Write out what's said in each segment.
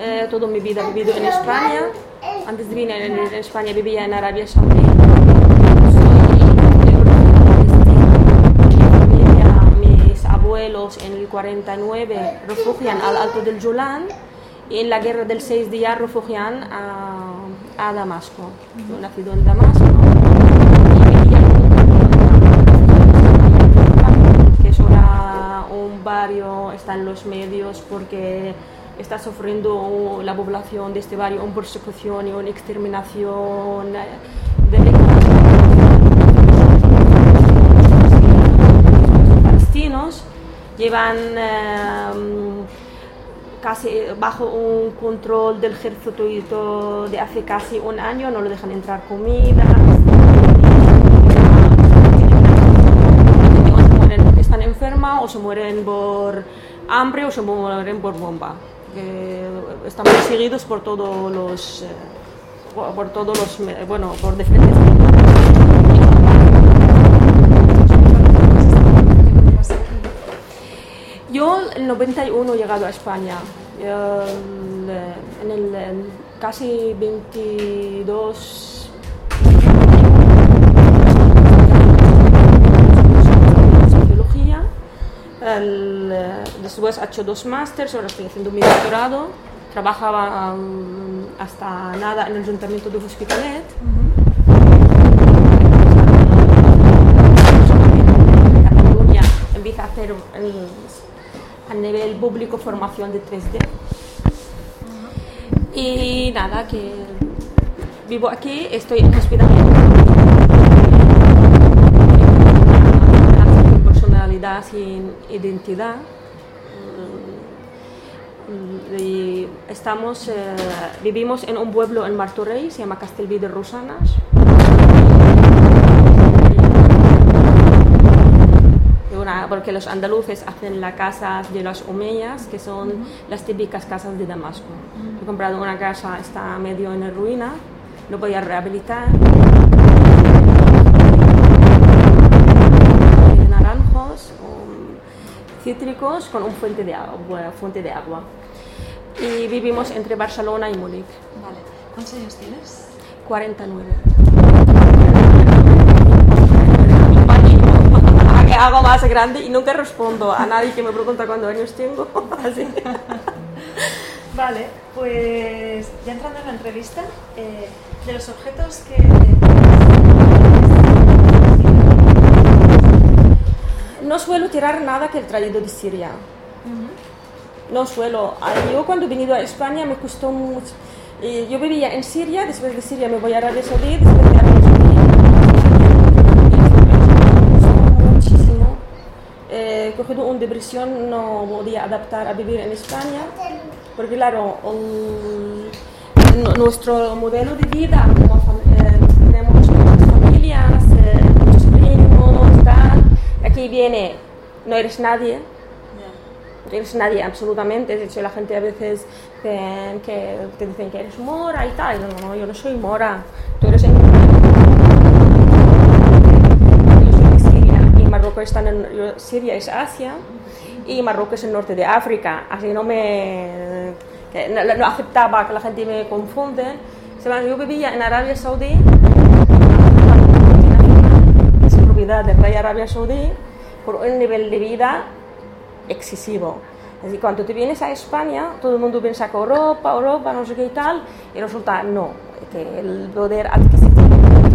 toda mi vida he vivido en España. Antes de venir en España vivía en Arabia Saudí. Mis abuelos en el 49 refugian al Alto del Jolán y en la guerra del 6 días refugian a Damasco. Yo nací en Damasco. Que es ahora un barrio, está en los medios porque está sufriendo la población de este barrio una persecución y una exterminación de palestinos. Llevan casi bajo un control del ejército de hace casi un año, no le dejan entrar comida. Están enfermas o se mueren por hambre o se mueren por bomba. Están perseguidos por todos los por diferentes. Yo en el 91 he llegado a España, en el casi 22 sociología, después he hecho 2 másters, ahora estoy haciendo mi doctorado, trabajaba hasta nada en el Ayuntamiento de Hospitalet. Cataluña empieza a hacer a nivel público formación de 3D. Y nada, que vivo aquí, estoy en Hospitalet. Sin personalidad, sin identidad. Y vivimos en un pueblo en Martorell, se llama Castellví de Rosanas. Porque los andaluces hacen las casas de las omeyas, que son las típicas casas de Damasco. He comprado una casa, está medio en ruina, lo voy a rehabilitar. De naranjos, cítricos, con una fuente de agua. Y vivimos entre Barcelona y Múnich. Vale. ¿Cuántos años tienes? 49. Hago más grande y nunca respondo a nadie que me pregunta cuántos años tengo. Así. Vale, pues ya entrando en la entrevista, de los objetos que... No suelo tirar nada que he traído de Siria. No suelo. Yo cuando he venido a España me costó mucho. Yo vivía en Siria, después de Siria me voy a Arabia Saudí, después de Arabia Saudí. He cogido una depresión, no podía adaptar a vivir en España, porque claro, nuestro modelo de vida, tenemos muchas familias, muchos primos, tal, aquí viene, no eres nadie, no eres nadie absolutamente. De hecho la gente a veces que te dicen que eres mora y tal, no, yo no soy mora, tú eres Marruecos está Siria es Asia y Marruecos es el norte de África, así no aceptaba que la gente me confunde. Yo vivía en Arabia Saudí, es propiedad del rey de Arabia Saudí, por un nivel de vida excesivo. Así cuando te vienes a España, todo el mundo piensa que Europa, no sé qué y tal, y resulta no, que el poder adquisitivo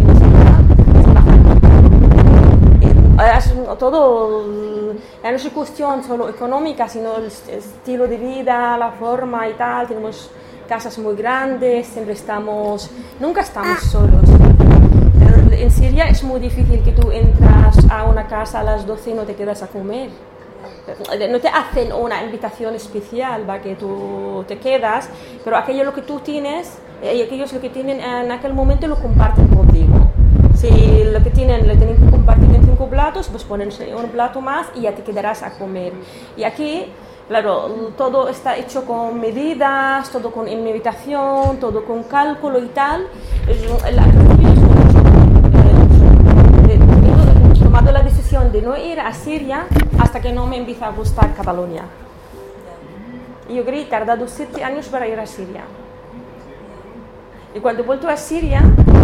todo, no es cuestión solo económica, sino el estilo de vida, la forma y tal. Tenemos casas muy grandes, nunca estamos solos. En Siria es muy difícil que tú entras a una casa a las 12 y no te quedas a comer. No te hacen una invitación especial para que tú te quedas, pero aquello lo que tú tienes y aquellos lo que tienen en aquel momento lo comparten contigo. Si lo que tienen que compartir en 5 platos, pues ponen un plato más y ya te quedarás a comer. Y aquí, claro, todo está hecho con medidas, todo con invitación, todo con cálculo y tal. He tomado la decisión de no ir a Siria hasta que no me empiece a gustar Cataluña. Y yo creo que he tardado 7 años para ir a Siria. Y cuando he vuelto a Siria,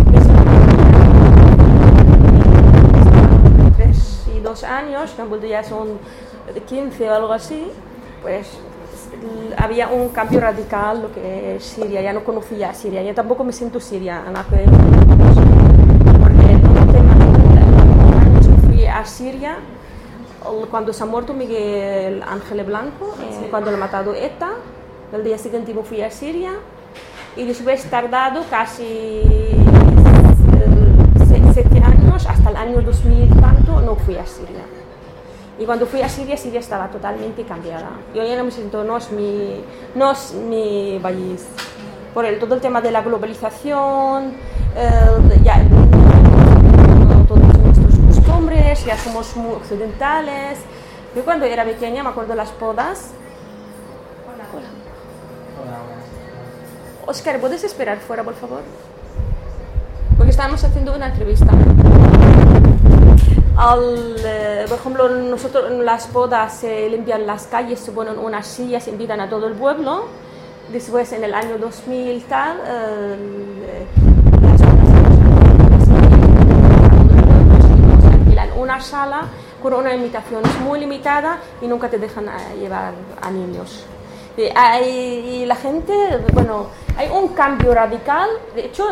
3 y 2 años, que han vuelto ya son 15 o algo así, pues había un cambio radical lo que es Siria. Ya no conocía a Siria, yo tampoco me siento siriana, porque todo el tema de años que fui a Siria, cuando se ha muerto Miguel Ángel Blanco, cuando lo ha matado ETA, el día siguiente me fui a Siria y después tardado casi 7 años, hasta el año 2000 tanto, no fui a Siria. Y cuando fui a Siria, Siria estaba totalmente cambiada. Yo ya no me siento, no es mi país. Por todo el tema de la globalización, todos nuestros costumbres, ya somos muy occidentales. Yo cuando era pequeña me acuerdo de las bodas. Hola. Oscar, ¿puedes esperar fuera, por favor? Porque estábamos haciendo una entrevista. Por ejemplo, nosotros en las bodas se limpian las calles, se ponen unas sillas, invitan a todo el pueblo. Después, en el año 2000 tal, las bodas se alquilan una sala con una invitación muy limitada y nunca te dejan llevar a niños. Y la gente, bueno, hay un cambio radical. De hecho,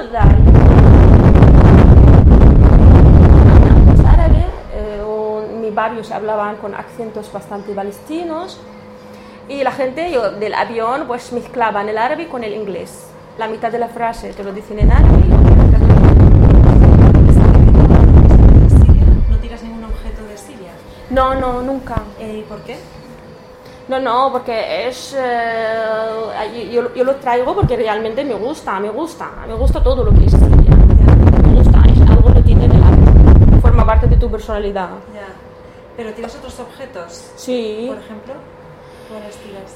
en mi barrio se hablaban con acentos bastante palestinos y la gente del avión pues mezclaban el árabe con el inglés. La mitad de la frase te lo dicen en árabe y la mitad ¿No tiras ningún objeto de Siria? No, nunca. ¿Y por qué? No, porque es yo lo traigo porque realmente me gusta todo lo que es Siria. Me gusta, es algo que tiene forma parte de tu personalidad. Ya. ¿Pero tienes otros objetos? Sí. Por ejemplo, ¿cuáles tiras?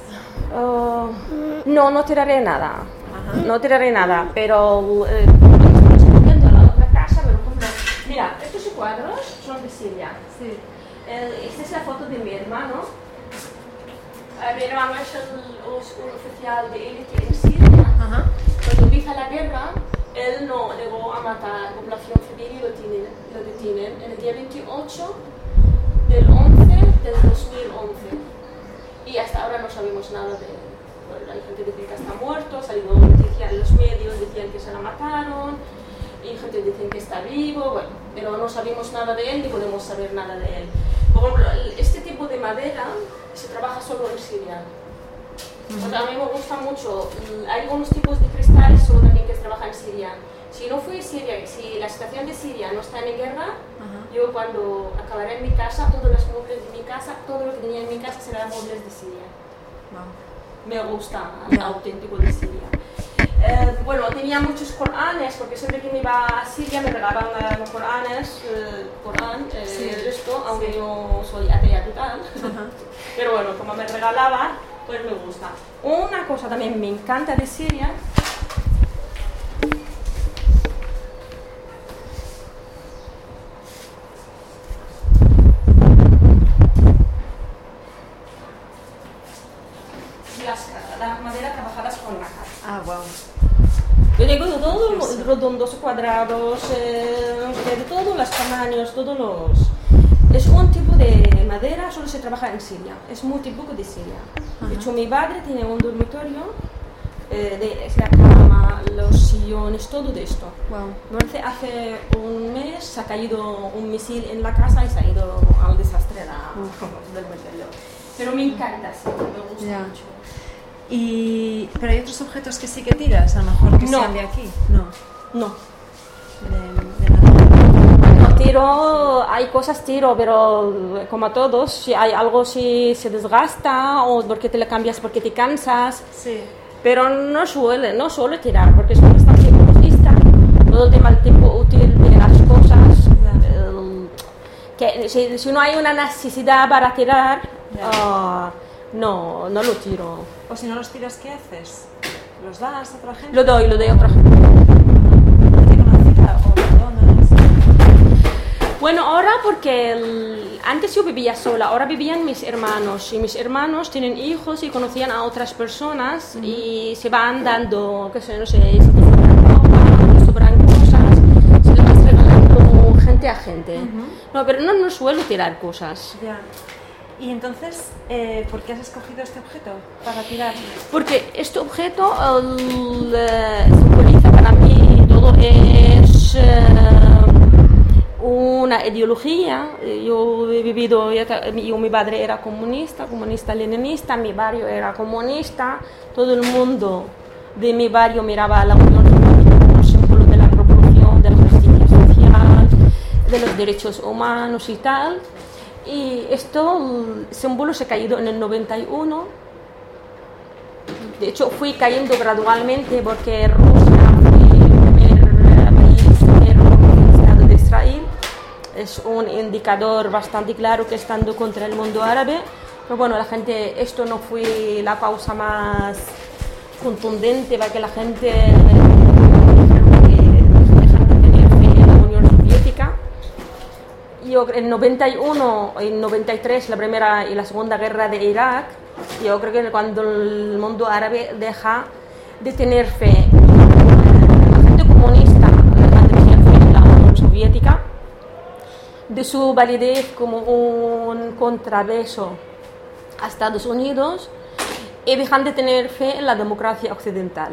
No tiraré nada. Ajá. No tiraré nada, pero estamos escondiendo la otra casa, pero por ejemplo, mira, estos cuadros son de Siria. Sí. Esta es la foto de mi hermano. Mi hermano es un oficial de élite en Siria. Ajá. Cuando empieza la guerra, él no llegó a matar población civil y lo detienen en el día 28 del 11 del 2011. Y hasta ahora no sabemos nada de él. Bueno, hay gente que dice que está muerto, ha salido noticia en los medios, decían que se la mataron, y gente dice que está vivo, bueno, pero no sabemos nada de él ni podemos saber nada de él. Por ejemplo, este tipo de madera se trabaja solo en Siria. Pues a mí me gusta mucho. Hay algunos tipos de cristales solo también que se trabajan en Siria. Si no fue Siria, si la situación de Siria no está en guerra, yo cuando acabaré en mi casa, todos los muebles de mi casa, todo lo que tenía en mi casa serán muebles de Siria. Me gusta el auténtico de Siria. Bueno, tenía muchos Coranes, porque siempre que me iba a Siria me regalaban los Coranes, esto, aunque yo soy atea total. Pero bueno, como me regalaban, pues me gusta. Una cosa también me encanta de Siria. La madera trabajadas con nácar. Ah, wow. Yo digo de todos redondos, cuadrados, de todos los tamaños, todos los... Es un tipo de madera, solo se trabaja en Siria, es muy típico de Siria. De hecho, mi padre tiene un dormitorio, la cama, los sillones, todo de esto. Wow. Me parece hace un mes se ha caído un misil en la casa y se ha ido al desastre del dormitorio. Pero me encanta, sí, me gusta mucho. Pero hay otros objetos que sí que tiras, a lo mejor que sean de aquí. No. No tiro, hay cosas tiro, pero como a todos, si hay algo si se desgasta o porque te lo cambias porque te cansas. Sí. Pero no suelo tirar porque es bastante ecologista. Todo el tema del tiempo útil de las cosas. Que si no hay una necesidad para tirar, no lo tiro. O si no los tiras, ¿qué haces? ¿Los das a otra gente? Lo doy a otra gente. ¿Qué conocida o lo donas? Bueno, ahora porque antes yo vivía sola, ahora vivían mis hermanos y mis hermanos tienen hijos y conocían a otras personas y se van dando, qué sé, no sé, si te sobran ropa, sobran cosas, se le vas regalando gente a gente. No, pero no suelo tirar cosas. Ya. Y entonces, ¿por qué has escogido este objeto para tirar? Porque este objeto simboliza para mí todo es una ideología. Yo he vivido, mi padre era comunista leninista, mi barrio era comunista, todo el mundo de mi barrio miraba a la Unión Soviética como símbolo de la revolución, de la justicia social, de los derechos humanos y tal. Y esto, el símbolo se ha caído en el 91. De hecho, fui cayendo gradualmente porque Rusia fue el primer país conquistado de Israel. Es un indicador bastante claro que estando contra el mundo árabe. Pero bueno, la gente, esto no fue la causa más contundente para que la gente dejara de tener fe en la Unión Soviética. Yo en 91 y 93, la primera y la segunda guerra de Irak, yo creo que cuando el mundo árabe deja de tener fe, la gente comunista deja de tener fe en la Unión Soviética, de su validez como un contrapeso a Estados Unidos, y dejan de tener fe en la democracia occidental.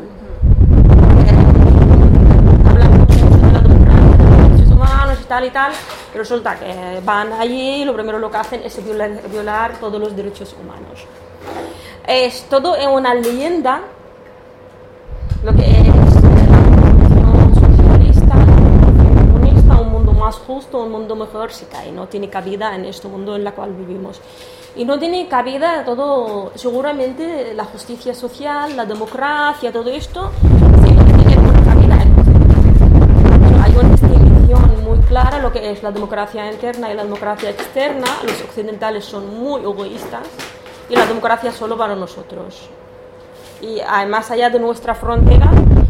Y tal, y resulta que van allí y lo primero lo que hacen es violar todos los derechos humanos. Es todo en una leyenda, lo que es la revolución socialista, comunista, un mundo más justo, un mundo mejor, se cae, no tiene cabida en este mundo en el cual vivimos. Y no tiene cabida todo, seguramente la justicia social, la democracia, todo esto, sí, tiene cabida en hay una distinción muy clara lo que es la democracia interna y la democracia externa. Los occidentales son muy egoístas y la democracia es solo para nosotros. Y más allá de nuestra frontera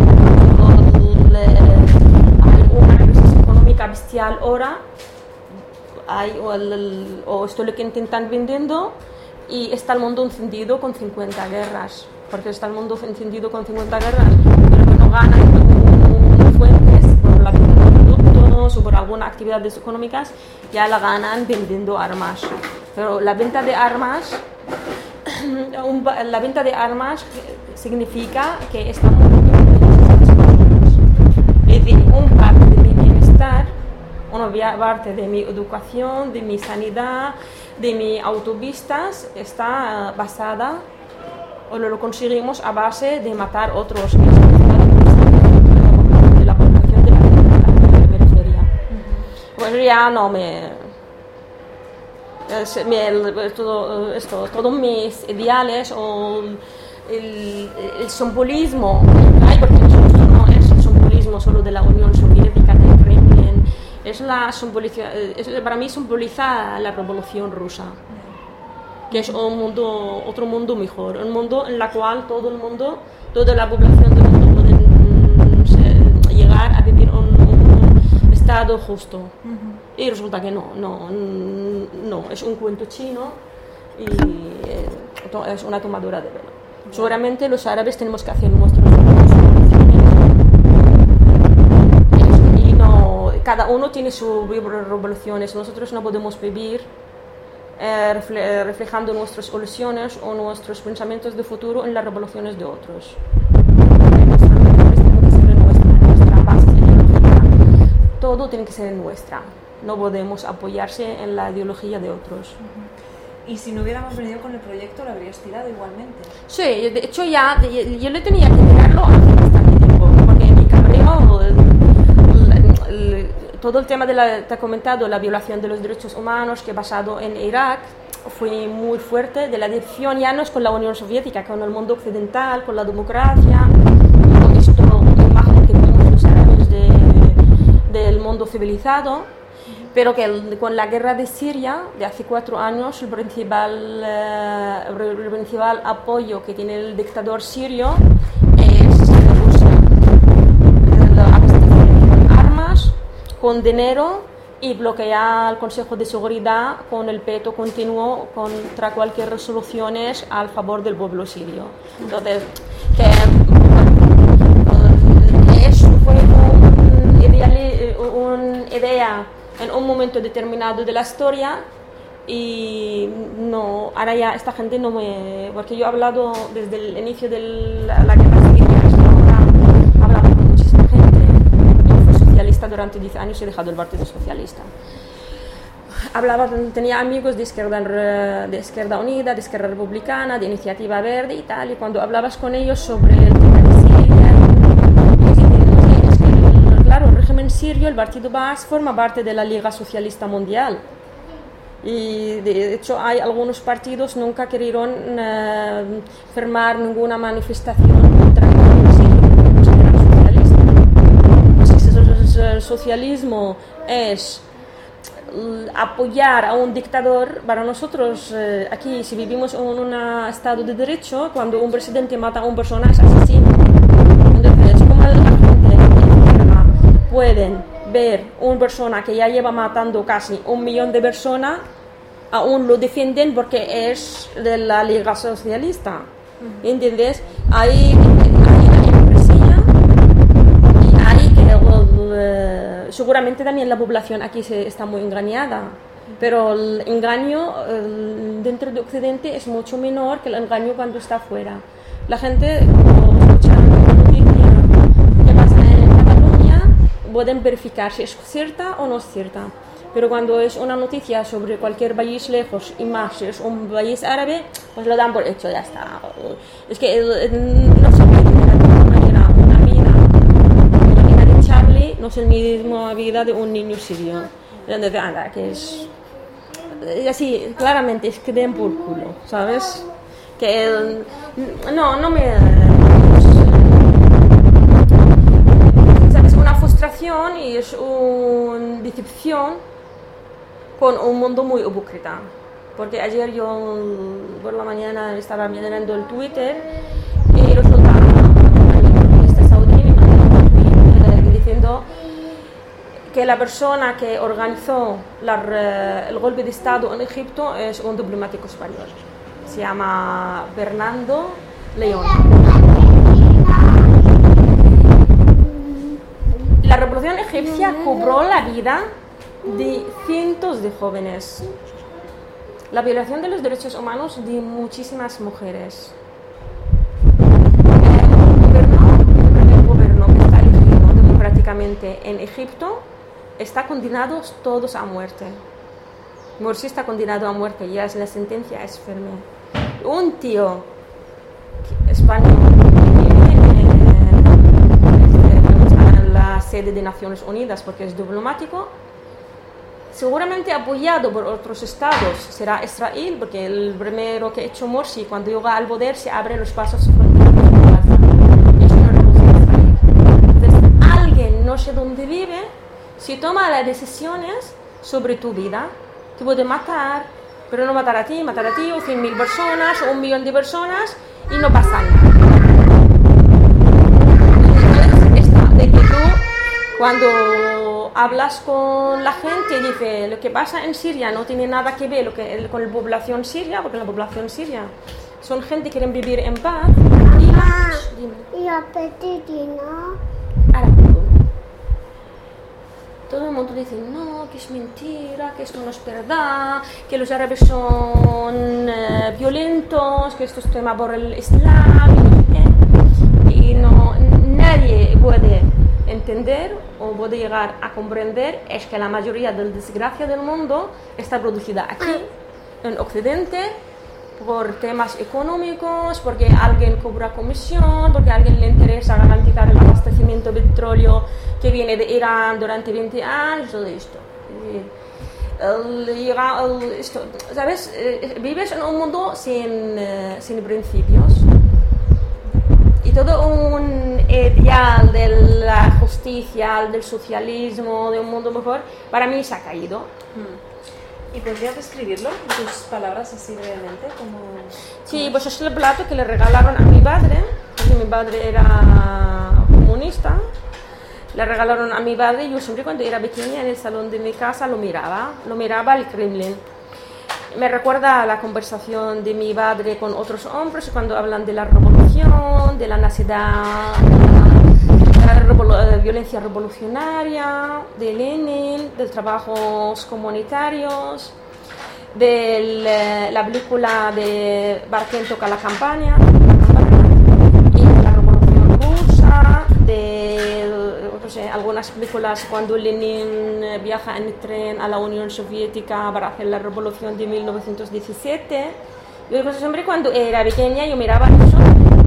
hay una crisis económica bestial ahora, o esto es lo que intentan vendiendo, y está el mundo encendido con 50 guerras. Porque está el mundo encendido con 50 guerras, pero que no ganan fuentes por la productos o por algunas actividades económicas, ya la ganan vendiendo armas. Pero la venta de armas significa que estamos es decir, un parte de mi bienestar, una parte de mi educación, de mi sanidad, de mis autopistas está basada o lo conseguimos a base de matar otros de la población de la periferia. Pues ya no todos mis ideales o el simbolismo, porque no es el simbolismo solo de la Unión Soviética, del Kremlin, para mí simboliza la revolución rusa, que es otro mundo mejor, un mundo en el cual todo el mundo, toda la población del mundo puede llegar a vivir un estado justo. Y resulta que no, es un cuento chino y es una tomadura de pelo. Seguramente los árabes tenemos que hacer nuestros y cada uno tiene sus revoluciones. Nosotros no podemos vivir reflejando nuestras ilusiones o nuestros pensamientos de futuro en las revoluciones de otros. Nuestra base ideológica, todo tiene que ser nuestra. No podemos apoyarse en la ideología de otros. Y si no hubiéramos venido con el proyecto, lo habrías tirado igualmente. Sí, de hecho yo le tenía que tirarlo hace bastante tiempo, porque mi cabreo, todo el tema te he comentado, la violación de los derechos humanos que basado en Irak fue muy fuerte, de la división ya no es con la Unión Soviética, con el mundo occidental, con la democracia, con esto, imagen que vemos los árabes del mundo civilizado. Pero que con la guerra de Siria de hace 4 años, el principal apoyo que tiene el dictador sirio es Rusia. Con armas, con dinero y bloquea el Consejo de Seguridad con el veto continuo contra cualquier resoluciones al favor del pueblo sirio. Entonces, eso fue una idea en un momento determinado de la historia y no, ahora ya esta gente no me... Porque yo he hablado desde el inicio de la guerra civil hasta ahora, he hablado con muchísima gente. Yo fui socialista durante 10 años y he dejado el Partido Socialista. Tenía amigos de Izquierda Unida, de Izquierda Republicana, de Iniciativa Verde y tal, y cuando hablabas con ellos sobre el tema de Siria, claro, el régimen sirio, el Partido Baas, forma parte de la Liga Socialista Mundial. Y de hecho hay algunos partidos nunca querieron firmar ninguna manifestación contra el socialista. Si el socialismo es apoyar a un dictador, para nosotros aquí, si vivimos en un estado de derecho, cuando un presidente mata a una persona es asesino. Entonces, ¿cómo la gente pueden ver una persona que ya lleva matando casi 1 millón de personas, aún lo defienden porque es de la Liga Socialista? ¿Entiendes? Hay hipocresía y hay seguramente también la población aquí está muy engañada, pero el engaño dentro de Occidente es mucho menor que el engaño cuando está afuera. La gente, cuando escucha una noticia que pasa en Cataluña, pueden verificar si es cierta o no es cierta. Pero cuando es una noticia sobre cualquier país lejos y más si es un país árabe, pues lo dan por hecho, ya está. Es que no se puede tener de alguna manera una vida de Charlie, no es la misma vida de un niño sirio. Entonces, anda, que es así, claramente es que den por culo, ¿sabes? Que no me... ¿Sabes? Una frustración y es una decepción con un mundo muy hipócrita. Porque ayer yo por la mañana estaba mirando el Twitter y resulta que este saudí me mandó un tweet diciendo que la persona que organizó el golpe de Estado en Egipto es un diplomático español. Se llama Fernando León. La revolución egipcia cobró la vida de cientos de jóvenes. La violación de los derechos humanos de muchísimas mujeres. El gobierno que está elegido democráticamente en Egipto está condenados todos a muerte. Morsi está condenado a muerte, ya es la sentencia es firme. Un tío español en la sede de Naciones Unidas porque es diplomático, seguramente apoyado por otros estados, será Israel, porque el primero que ha hecho Morsi cuando llega al poder se abren los pasos fronterizos de Gaza. Es una revolución Israel. Entonces, alguien, no sé dónde vive, si toma las decisiones sobre tu vida, te puede matar, pero no matar a ti, o 100.000 personas, o 1 millón de personas, y no pasa nada. De que tú, cuando hablas con la gente, dice lo que pasa en Siria no tiene nada que ver con la población siria, porque la población siria son gente que quieren vivir en paz. Y apetito, ¿no? Ahora, todo el mundo dice no, que es mentira, que esto no es verdad, que los árabes son violentos, que esto es tema por el Islam, y no, nadie puede entender o puede llegar a comprender es que la mayoría de la desgracia del mundo está producida aquí, en Occidente, por temas económicos, porque alguien cobra comisión, porque a alguien le interesa garantizar el abastecimiento de petróleo que viene de Irán durante 20 años, todo esto. ¿Sabes? Vives en un mundo sin principios. Y todo un ideal de la justicia, del socialismo, de un mundo mejor, para mí se ha caído. ¿Y podrías describirlo en tus palabras así brevemente? Sí, pues es el plato que le regalaron a mi padre, porque mi padre era comunista, le regalaron a mi padre. Yo siempre cuando era pequeña en el salón de mi casa lo miraba el Kremlin. Me recuerda a la conversación de mi padre con otros hombres cuando hablan de la revolución, de la necesidad, de la violencia revolucionaria, de Lenin, de trabajos comunitarios, de la película de Barken toca la campaña, y de la revolución rusa, de no sé, algunas películas cuando Lenin viaja en tren a la Unión Soviética para hacer la revolución de 1917. Yo siempre cuando era pequeña yo miraba eso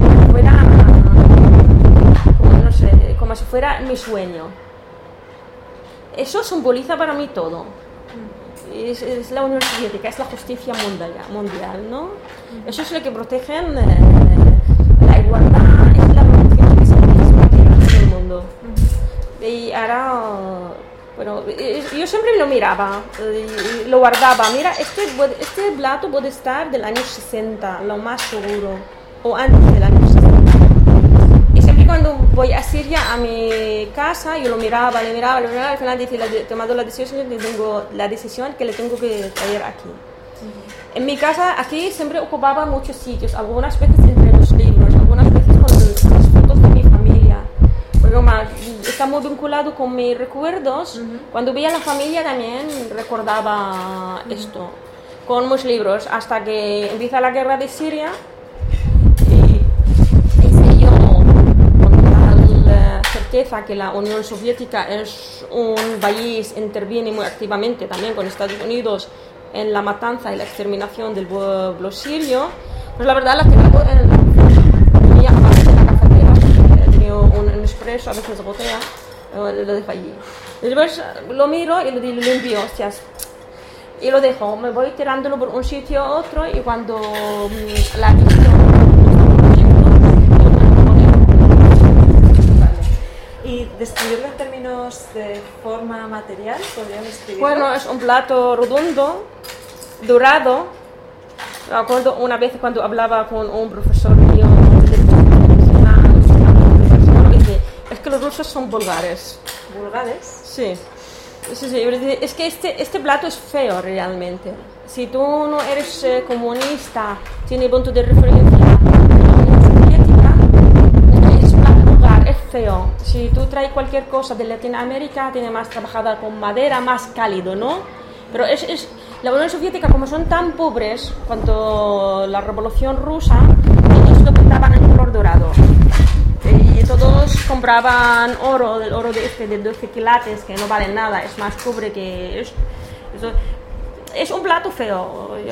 como si fuera mi sueño. Eso simboliza para mí todo. Es la Unión Soviética, es la justicia mundial, ¿no? Eso es lo que protegen la igualdad, es la revolución que se hace en el mundo. Y ahora, bueno, yo siempre lo miraba, lo guardaba. Mira, este plato puede estar del año 60, lo más seguro, o antes del año 60. Y siempre cuando voy a Siria, a mi casa, yo lo miraba, al final he tomado la decisión que le tengo que traer aquí. En mi casa, aquí siempre ocupaba muchos sitios, algunas veces entre los libros, algunas veces con las fotos de mi familia. Está muy vinculado con mis recuerdos. Cuando veía a la familia también recordaba esto, con muchos libros, hasta que empieza la guerra de Siria y sé yo con total certeza que la Unión Soviética es un país, interviene muy activamente también con Estados Unidos en la matanza y la exterminación del pueblo sirio. Pues la verdad, la que un expreso, a veces gotea, lo dejo allí. Después lo miro y lo limpio, hostias, y lo dejo, me voy tirándolo por un sitio a otro, y cuando la ¿Y describirlo en términos de forma material? ¿Podrían describirlo? Bueno, es un plato redondo, dorado. Me acuerdo una vez cuando hablaba con un profesor mío es que los rusos son vulgares. ¿Vulgares? Sí. Es que este plato es feo realmente. Si tú no eres comunista, tiene punto de referencia la Unión Soviética, es un plato vulgar, es feo. Si tú traes cualquier cosa de Latinoamérica, tiene más trabajada con madera, más cálido, ¿no? Pero la Unión Soviética, como son tan pobres, cuando la Revolución Rusa, todos lo pintaban en color dorado. Y todos compraban oro, del oro de 12 quilates, que no vale nada, es más pobre que eso. Es un plato feo. Yo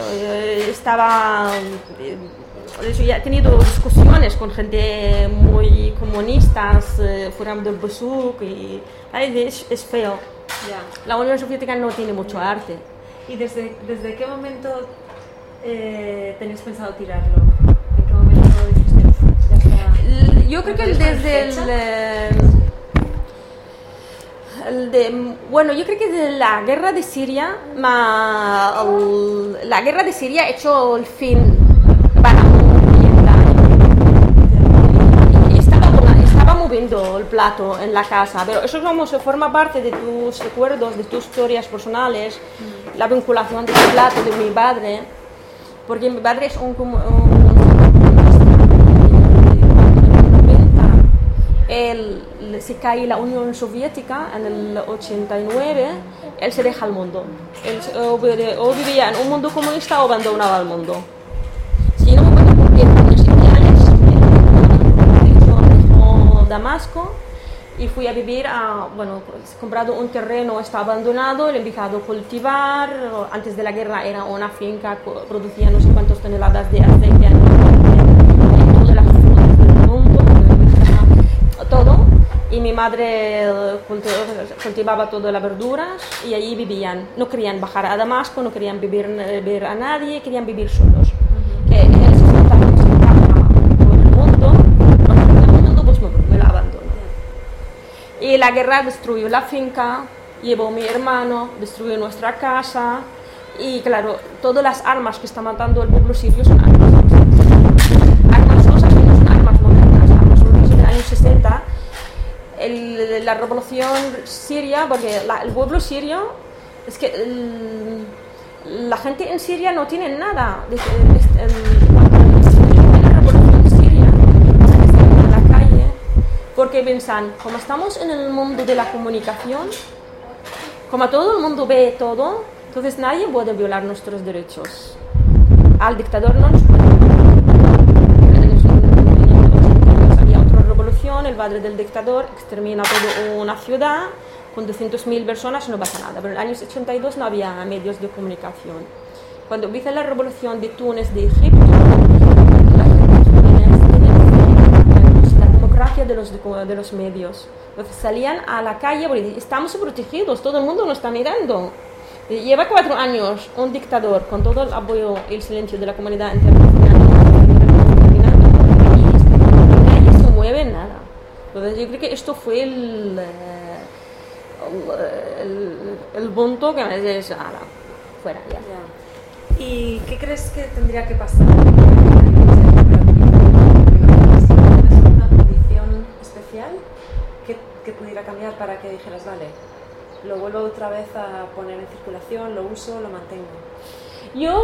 ya he tenido discusiones con gente muy comunistas, fuera del Besuk, y es feo. Ya. La Unión Soviética no tiene mucho arte. ¿Y desde qué momento tenéis pensado tirarlo? ¿En qué momento dijiste, ya está? Yo creo que desde yo creo que desde la guerra de Siria, la guerra de Siria ha hecho el fin para y estaba moviendo el plato en la casa, pero eso como se forma parte de tus recuerdos, de tus historias personales, la vinculación de este plato de mi padre, porque mi padre es se cae la Unión Soviética en el 89, él se deja al mundo. Él o vivía en un mundo comunista o abandonaba el mundo. Si no me puedo cumplir con los ideales, dejó Damasco y fui a vivir he comprado un terreno, está abandonado, le he empezado a cultivar. Antes de la guerra era una finca, producía no sé cuántas toneladas de aceite en todas las frutas del mundo, todo. Y mi madre cultivaba todas las verduras y allí vivían. No querían bajar a Damasco, no querían ver a nadie, querían vivir solos. Que él se sentaba por el mundo, pues me la abandonó. Y la guerra destruyó la finca, llevó a mi hermano, destruyó nuestra casa. Y claro, todas las armas que está matando el pueblo sirio son armas rusas. Armas rusas que no son armas modernas, armas rusas del año 60. la revolución siria, porque el pueblo sirio, es que la gente en Siria no tiene nada. La revolución siria, están en la calle, porque piensan, como estamos en el mundo de la comunicación, como todo el mundo ve todo, entonces nadie puede violar nuestros derechos. Al dictador no nos puede violar. Había otra revolución, el padre del dictador extermina toda una ciudad con 200.000 personas, no pasa nada. Pero en el año 82 no había medios de comunicación. Cuando empieza la revolución de Túnez, de Egipto, la democracia de los medios. Entonces salían a la calle porque estamos protegidos, todo el mundo nos está mirando. Lleva 4 años un dictador con todo el apoyo y el silencio de la comunidad internacional. Nadie se mueve nada. Entonces yo creo que esto fue el punto que me dice, fuera ya. ¿Y qué crees que tendría que pasar? Que pudiera cambiar para que dijeras, vale, lo vuelvo otra vez a poner en circulación, lo uso, lo mantengo? Yo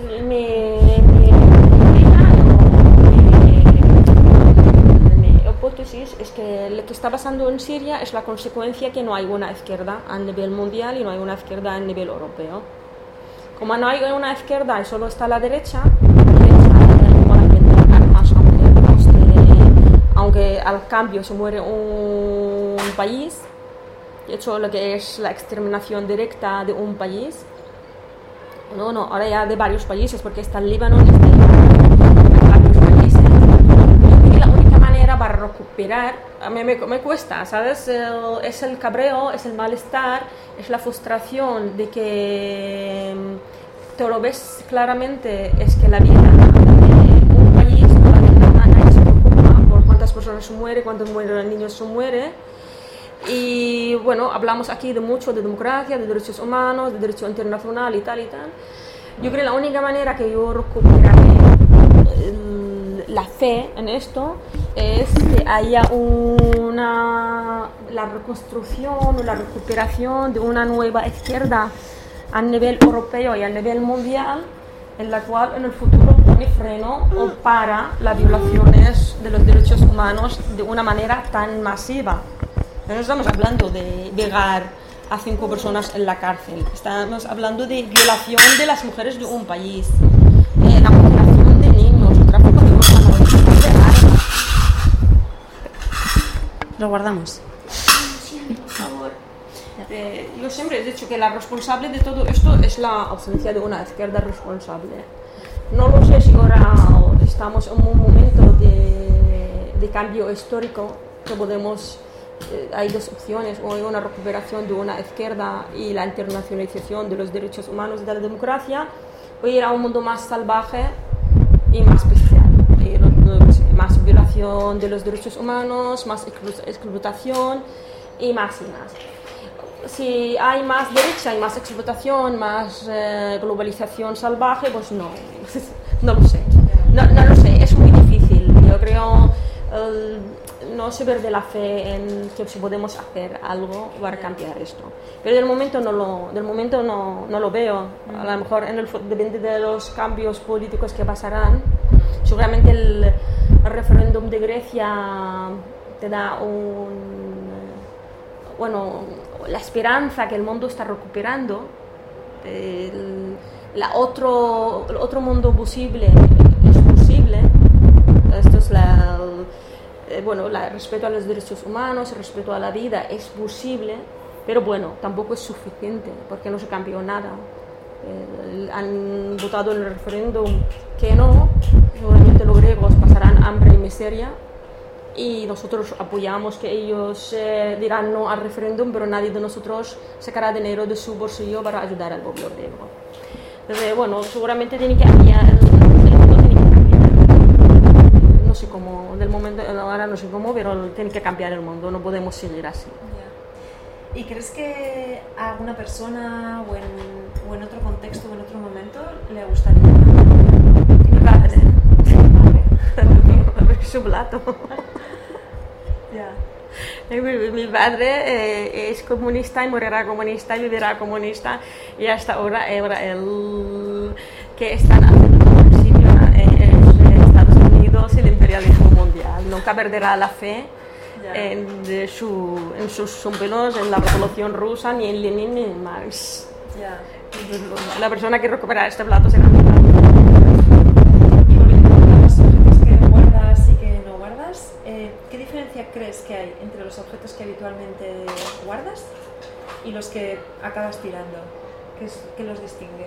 mi hipótesis es que lo que está pasando en Siria es la consecuencia que no hay una izquierda a nivel mundial y no hay una izquierda a nivel europeo. Como no hay una izquierda y solo está la derecha, aunque al cambio se muere un país, de hecho lo que es la exterminación directa de un país, ahora ya de varios países, porque está el Líbano, está varios países. Y la única manera para recuperar, a mí me cuesta, ¿sabes? Es el cabreo, es el malestar, es la frustración de que te lo ves claramente, es que la vida personas se muere, cuántos niños se muere. Y bueno, hablamos aquí de mucho de democracia, de derechos humanos, de derecho internacional y tal y tal. Yo creo que la única manera que yo recuperaré la fe en esto es que haya la reconstrucción o la recuperación de una nueva izquierda a nivel europeo y a nivel mundial, en la cual en el futuro pone freno o para las violaciones de los derechos humanos de una manera tan masiva. No estamos hablando de llegar a 5 personas en la cárcel, estamos hablando de violación de las mujeres de un país, la mutilación de niños, el tráfico de armas. Lo guardamos. Por favor. Yo siempre he dicho que la responsable de todo esto es la ausencia de una izquierda responsable. No lo sé si ahora estamos en un momento de cambio histórico que podemos, hay dos opciones, o hay una recuperación de una izquierda y la internacionalización de los derechos humanos y de la democracia, o ir a un mundo más salvaje y más bestial, más violación de los derechos humanos, más explotación y más. Si hay más derecha y más explotación, más globalización salvaje, pues no lo sé. No lo sé, es muy difícil. Yo creo, no se pierde la fe en que si podemos hacer algo para cambiar esto. Pero del momento no lo veo. A lo mejor depende de los cambios políticos que pasarán. Seguramente el referéndum de Grecia te da la esperanza que el mundo está recuperando, el otro mundo posible es posible. Esto es el respeto a los derechos humanos, el respeto a la vida es posible, pero bueno, tampoco es suficiente porque no se cambió nada. Han votado en el referéndum que no, seguramente los griegos pasarán hambre y miseria. Y nosotros apoyamos que ellos dirán no al referéndum, pero nadie de nosotros sacará dinero de su bolsillo para ayudar al pueblo griego. Entonces, seguramente tiene que cambiar, el mundo tiene que cambiar. No sé cómo, ahora no sé cómo, pero tiene que cambiar el mundo, no podemos seguir así. ¿Y crees que a alguna persona o en otro contexto o en otro momento le gustaría? Mi padre. Su plato. Ya. Mi padre es comunista y morirá comunista y vivirá comunista, y hasta ahora él que están haciendo todo el sitio en Estados Unidos, el imperialismo mundial. Nunca perderá la fe en sus símbolos, en la Revolución Rusa, ni en Lenin ni en Marx. La persona que recuperará este plato será mi padre. Y volviendo a los objetos que guardas y que no guardas, ¿qué diferencia crees que hay entre los objetos que habitualmente guardas y los que acabas tirando? ¿Qué los distingue?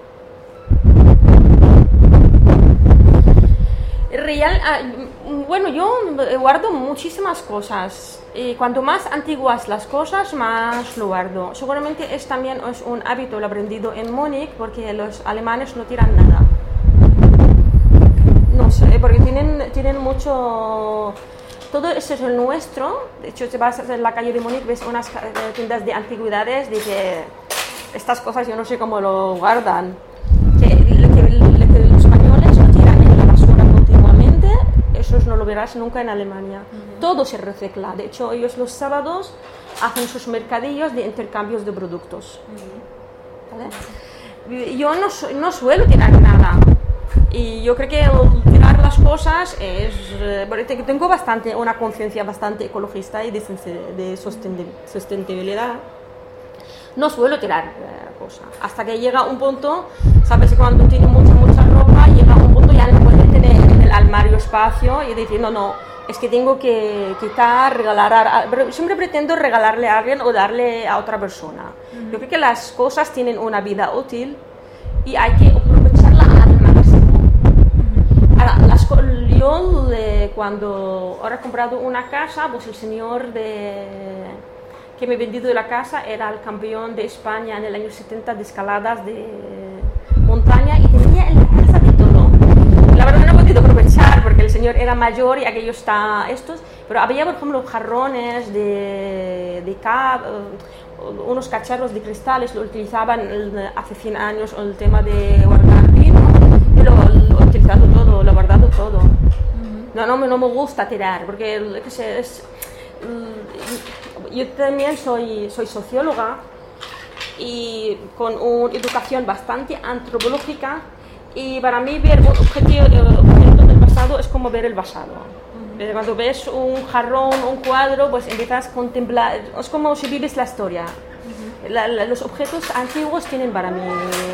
Bueno, yo guardo muchísimas cosas, y cuanto más antiguas las cosas, más lo guardo. Seguramente también es un hábito, lo aprendido en Múnich, porque los alemanes no tiran nada. No sé, porque tienen mucho... Todo eso es el nuestro. De hecho, si vas a la calle de Múnich, ves unas tiendas de antigüedades, de que estas cosas yo no sé cómo lo guardan. Los españoles no tiran en la basura continuamente, eso no lo verás nunca en Alemania. Todo se recicla. De hecho, ellos los sábados hacen sus mercadillos de intercambios de productos. ¿Vale? Yo no suelo tirar nada. Y yo creo que tirar las cosas es... Tengo una conciencia bastante ecologista y de sostenibilidad. No suelo tirar cosas. Hasta que llega un punto, sabes que cuando tienes mucha ropa, llega un punto ya no puedes tener en el armario espacio y decir, no, es que tengo que quitar, regalar, pero siempre pretendo regalarle a alguien o darle a otra persona. Yo creo que las cosas tienen una vida útil y hay que aprovecharla al máximo. Ahora, yo cuando ahora he comprado una casa, pues el señor que me ha vendido la casa era el campeón de España en el año 70 de escaladas de montaña y tenía en la casa de todo. La verdad no he podido aprovechar porque el señor era mayor y aquello está pero había por ejemplo jarrones unos cacharros de cristales, lo utilizaban hace 100 años el tema de guardar vino y lo he utilizado todo, lo he guardado todo. No me gusta tirar porque yo también soy socióloga y con una educación bastante antropológica, y para mí ver un objeto del pasado es como ver el pasado. Cuando ves un jarrón, un cuadro, pues empiezas a contemplar, es como si vives la historia. Los objetos antiguos tienen para mí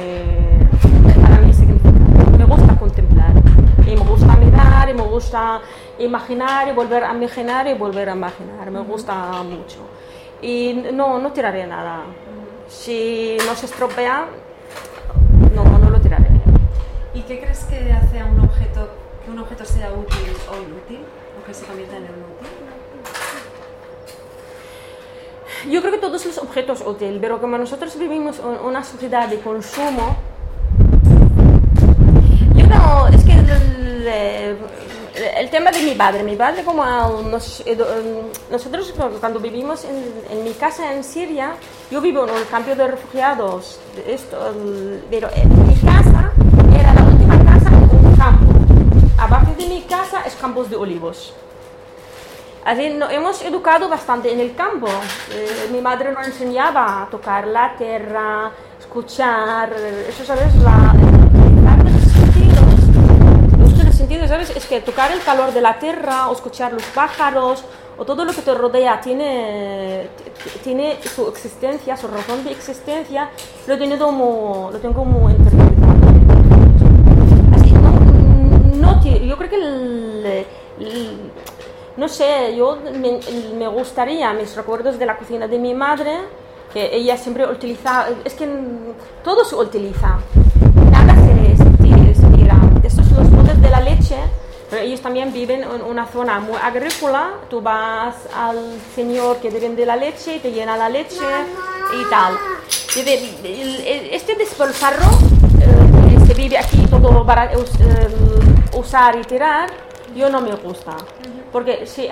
significado. Me gusta contemplar y me gusta mirar y me gusta imaginar y volver a imaginar y volver a imaginar. Me gusta mucho y no tiraré nada. Si no se estropea, no lo tiraré. ¿Y qué crees que hace a un objeto que un objeto sea útil o inútil, o que se convierta en inútil? Yo creo que todos los objetos son útiles, pero como nosotros vivimos en una sociedad de consumo, es que el tema de mi padre como nosotros cuando vivimos en mi casa en Siria, yo vivo en el campo de refugiados, pero mi casa era la última casa en un campo. Aparte de mi casa es campos de olivos. Así nos hemos educado bastante en el campo. Mi madre nos enseñaba a tocar la tierra, escuchar, eso sabes, los sentidos, ¿sabes? Es que tocar el calor de la tierra, o escuchar los pájaros, o todo lo que te rodea tiene su existencia, su razón de existencia. Lo tengo muy interiorizado. Así, yo creo que no sé, me gustaría mis recuerdos de la cocina de mi madre, que ella siempre utilizaba, es que todo se utiliza, nada se tira. Estos son los botes de la leche, pero ellos también viven en una zona muy agrícola. Tú vas al señor que te vende la leche y te llena la leche y tal. Este despilfarro se vive aquí todo para usar y tirar, yo no me gusta. Porque si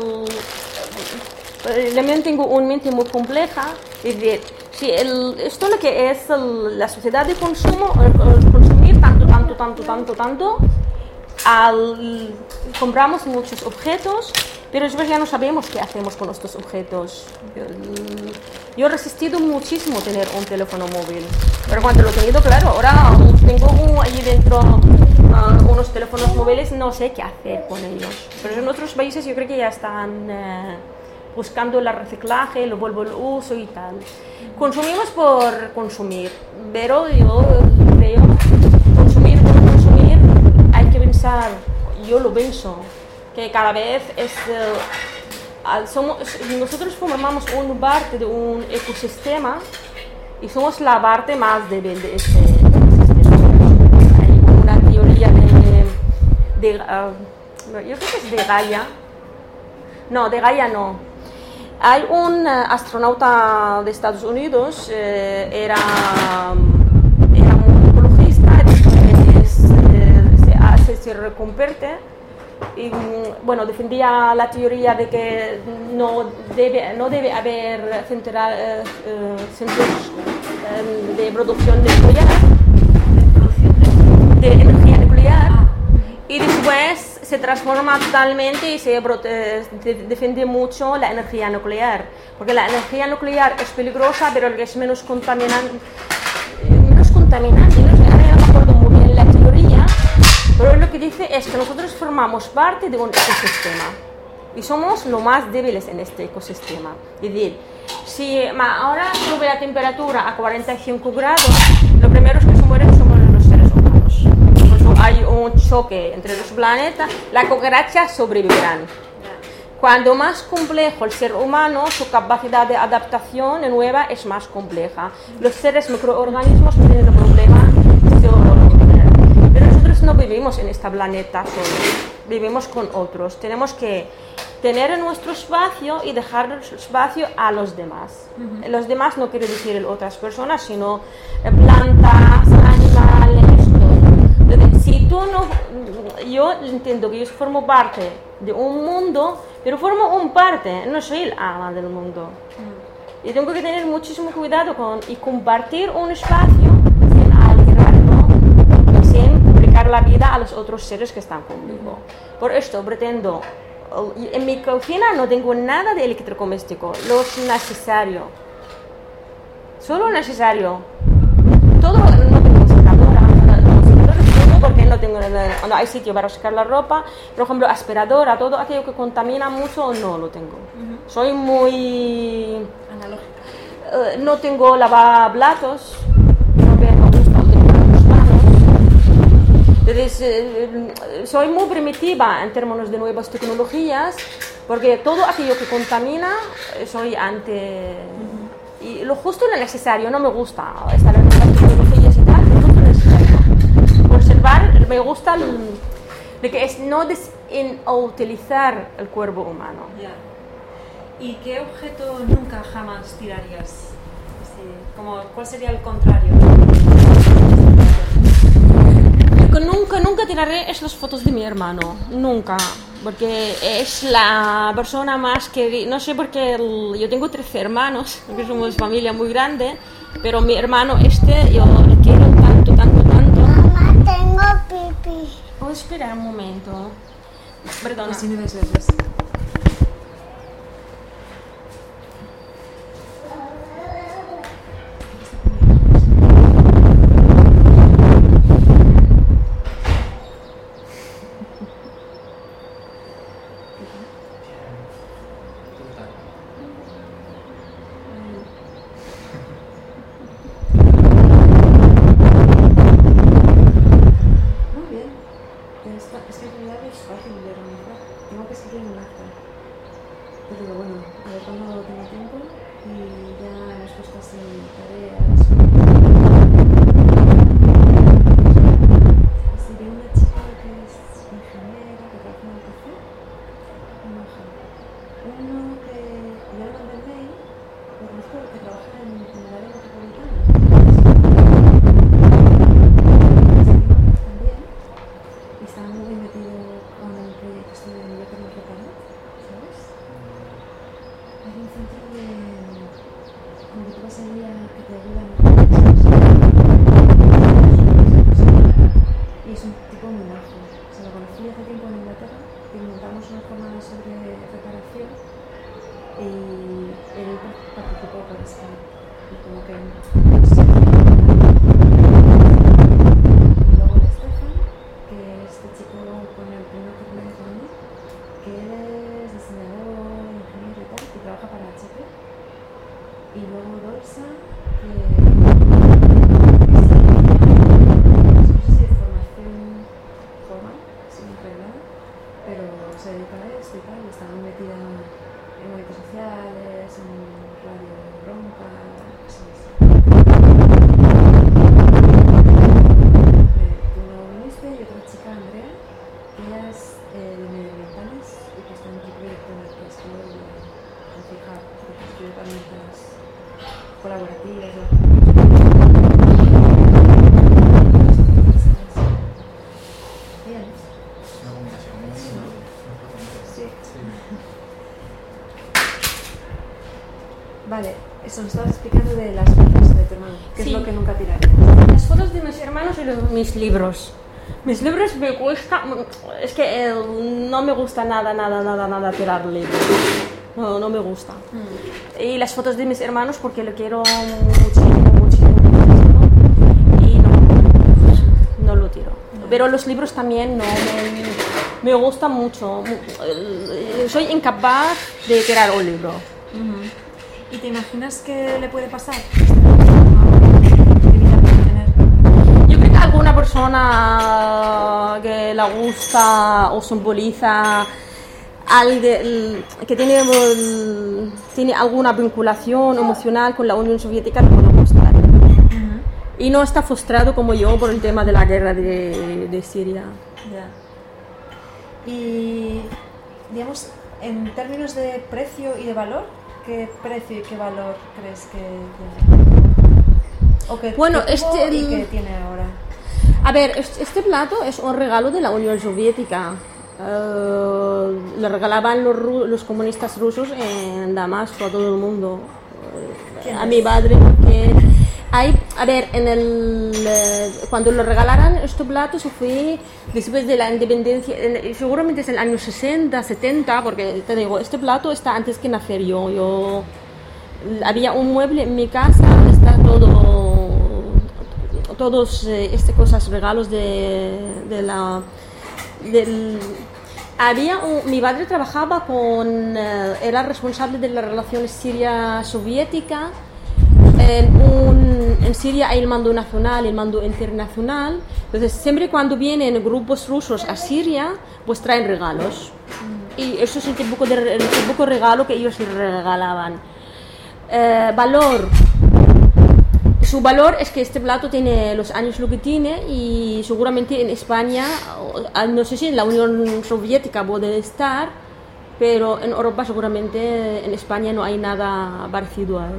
también tengo una mente muy compleja, es decir, si esto lo que es la sociedad de consumo, consumir tanto, compramos muchos objetos, pero después ya no sabemos qué hacemos con estos objetos. Yo he resistido muchísimo tener un teléfono móvil, pero cuando lo he tenido, claro, ahora tengo allí dentro unos teléfonos móviles, no sé qué hacer con ellos. Pero en otros países yo creo que ya están buscando el reciclaje, lo vuelvo al uso y tal. Consumimos por consumir, pero yo creo consumir por consumir hay que pensar, yo lo pienso, que cada vez es nosotros formamos una parte de un ecosistema y somos la parte más débil de este ecosistema. Hay una teoría yo creo que es de Gaia. No, de Gaia no. Hay un astronauta de Estados Unidos, era muy ecologista, se reconvierte y bueno, defendía la teoría de que no debe haber centros de producción de energía nuclear, y después se transforma totalmente y se defiende mucho la energía nuclear, porque la energía nuclear es peligrosa, pero es menos contaminante, no sé, ahora no me acuerdo muy bien la teoría, pero lo que dice es que nosotros formamos parte de un ecosistema y somos los más débiles en este ecosistema. Es decir, si ahora sube la temperatura a 45 grados, lo primero que se mueren somos los seres humanos. Por eso hay un choque entre los planetas, las cucarachas sobrevivirán. Cuando más complejo el ser humano, su capacidad de adaptación nueva es más compleja. Los seres microorganismos no tienen problema, pero nosotros no vivimos en este planeta solos, vivimos con otros. Tenemos que tener nuestro espacio y dejar espacio a los demás. Los demás no quiere decir otras personas, sino plantas, animales, todo. Entonces, si tú no, yo entiendo que yo formo parte de un mundo, pero formo una parte, no soy el ama del mundo. Y tengo que tener muchísimo cuidado y compartir un espacio sin alterarlo, sin complicar la vida a los otros seres que están conmigo. Por esto pretendo, en mi cocina no tengo nada de electrodoméstico, lo necesario, solo necesario. Todo, no tengo secadora, porque no hay sitio para secar la ropa. Por ejemplo, aspiradora, todo aquello que contamina mucho no lo tengo. Soy muy analógica. No tengo lavaplatos, no me gusta utilizar las manos. Entonces, soy muy primitiva en términos de nuevas tecnologías, porque todo aquello que contamina soy ante. Y lo justo y lo necesario, no me gusta estar en nuevas tecnologías y tal, lo justo y lo necesario. Observar, me gusta de que es no utilizar el cuerpo humano. Yeah. ¿Y qué objeto nunca jamás tirarías? ¿Cuál sería el contrario? Lo que nunca tiraré es las fotos de mi hermano, nunca, porque es la persona más que, no sé por qué, yo tengo 13 hermanos, porque somos familia muy grande, pero mi hermano yo le quiero tanto. Mamá, tengo pipí. Oh, espera un momento, perdona. Así no ves veces. Es que en realidad es fácil de organizar. Tengo que seguir un acta. Pero bueno, a ver cuando tengo tiempo y ya hemos puesto así tareas. Así de una chica que es ingeniera, que trabaja en el café. Uno que ya le mandé el mail, lo conozco, que trabaja en el área metropolitana. Estaba muy metido con el proyecto de Yo que nos reparar, ¿sabes? Hay un centro como que tú vas allí que te ayudan y es un tipo muy majo. Se lo conocí hace tiempo en Inglaterra y montamos una jornada sobre reparar y él participó por Skype y como que y luego el Stefan, que es este chico con el primer currículum con mí, que él es diseñador, ingeniero y tal, que trabaja para HP, y luego Dolsa, que pero se dedica a esto y tal, y está muy metida en movimientos sociales, en radio bronca, sí. Tú no viniste y otra chica, Andrea, que ella es de medioambientales y que está en otro proyecto en el que estoy en fijar, porque estoy también las colaborativas. Bien. Vale, eso nos estabas explicando de las fotos de tu hermano, que Sí. es lo que nunca tiraré. Las fotos de mis hermanos y mis libros. Mis libros me cuesta, es que no me gusta nada tirar libros. No me gusta. Y las fotos de mis hermanos porque lo quiero muchísimo. Y no lo tiro. Pero los libros también no me gustan mucho. Soy incapaz de tirar un libro. ¿Y te imaginas qué le puede pasar? ¿Qué vida puede tener? Yo creo que alguna persona que le gusta o simboliza alguien que tiene alguna vinculación emocional con la Unión Soviética le puede gustar. Y no está frustrado como yo por el tema de la guerra de Siria. Ya. Y, digamos, en términos de precio y de valor, ¿qué precio y qué valor crees que tiene? ¿O que Bueno, tuvo y que tiene ahora? A ver, este plato es un regalo de la Unión Soviética. Lo regalaban los comunistas rusos en Damasco a todo el mundo. A mi padre, porque a ver, cuando lo regalaran este plato se fue después de la independencia, seguramente es el año 60, 70, porque te digo, este plato está antes que nacer yo. Había un mueble en mi casa, está todos cosas, regalos mi padre trabajaba era responsable de las relaciones siria-soviética. En Siria hay el mando nacional y el mando internacional. Entonces, siempre cuando vienen grupos rusos a Siria, pues traen regalos. Y eso es el típico regalo que ellos regalaban. Valor. Su valor es que este plato tiene los años lo que tiene y seguramente en España, no sé si en la Unión Soviética puede estar, pero en Europa seguramente en España no hay nada parecido a él.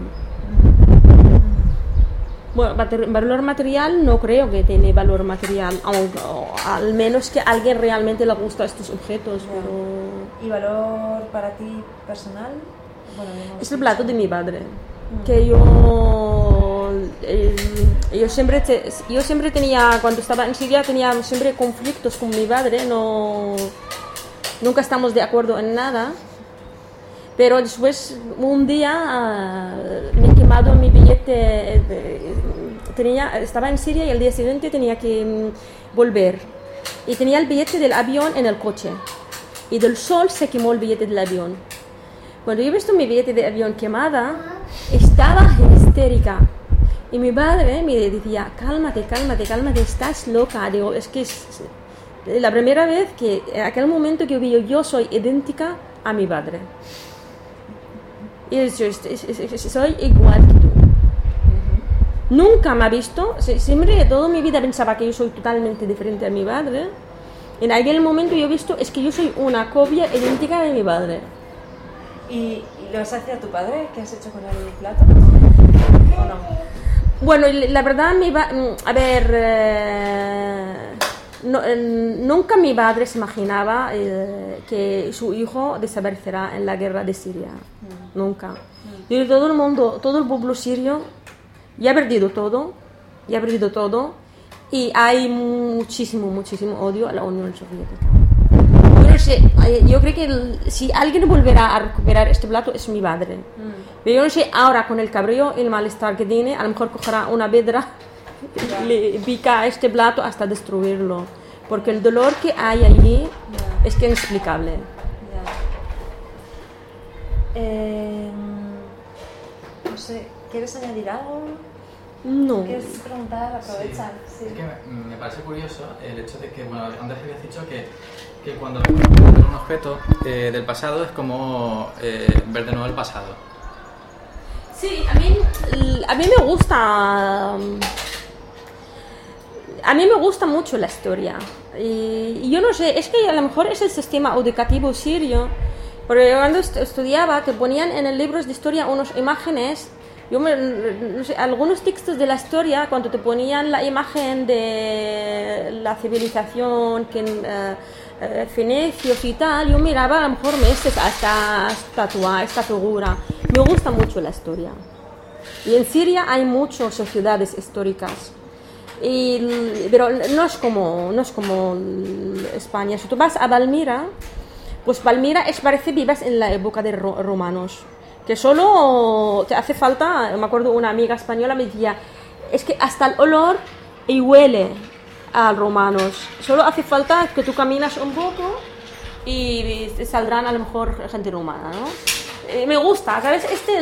Bueno, valor material no creo que tiene valor material, al menos que a alguien realmente le gusta estos objetos. Pero... ¿Y valor para ti personal? Bueno, es el plato de mi padre, que yo siempre tenía, cuando estaba en Siria tenía siempre conflictos con mi padre, nunca estamos de acuerdo en nada. Pero después, un día, me he quemado mi billete. Estaba en Siria y el día siguiente tenía que volver. Y tenía el billete del avión en el coche. Y del sol se quemó el billete del avión. Cuando yo he visto mi billete de avión quemada, estaba histérica. Y mi padre me decía, cálmate, estás loca. Digo, es que es la primera vez que en aquel momento que yo soy idéntica a mi padre. Y soy igual que tú. Nunca me ha visto, siempre toda mi vida pensaba que yo soy totalmente diferente a mi padre. En aquel momento yo he visto, es que yo soy una copia idéntica de mi padre. ¿Y lo vas a hacer a tu padre? ¿Qué has hecho con el plato? ¿O no? Bueno, la verdad, nunca mi padre se imaginaba que su hijo desaparecerá en la guerra de Siria. Nunca. Y todo el mundo, todo el pueblo sirio ya ha perdido todo. Y hay muchísimo odio a la Unión Soviética. Pero sé, yo creo que si alguien volverá a recuperar este plato es mi padre. Pero yo no sé, ahora con el cabreo y el malestar que tiene, a lo mejor cogerá una piedra y le pica a este plato hasta destruirlo. Porque el dolor que hay allí es que inexplicable. No sé, ¿quieres añadir algo? No. ¿Quieres preguntar? Aprovecha. Sí. Es que me parece curioso el hecho de que, bueno, antes habías dicho que cuando ver un objeto del pasado es como ver de nuevo el pasado. Sí, a mí me gusta. A mí me gusta mucho la historia. Y yo no sé, es que a lo mejor es el sistema educativo sirio. Porque cuando estudiaba, te ponían en el libros de historia unas imágenes. No sé, algunos textos de la historia, cuando te ponían la imagen de la civilización, fenicios y tal, yo miraba a lo mejor meses a esta estatua, esta figura. Me gusta mucho la historia. Y en Siria hay muchas sociedades históricas. Pero no es como España. Si tú vas a Palmira, pues Palmira parece vivas en la época de romanos. Que solo te hace falta, me acuerdo una amiga española me decía, es que hasta el olor y huele a romanos. Solo hace falta que tú caminas un poco y saldrán a lo mejor gente romana, ¿no? Me gusta, ¿sabes?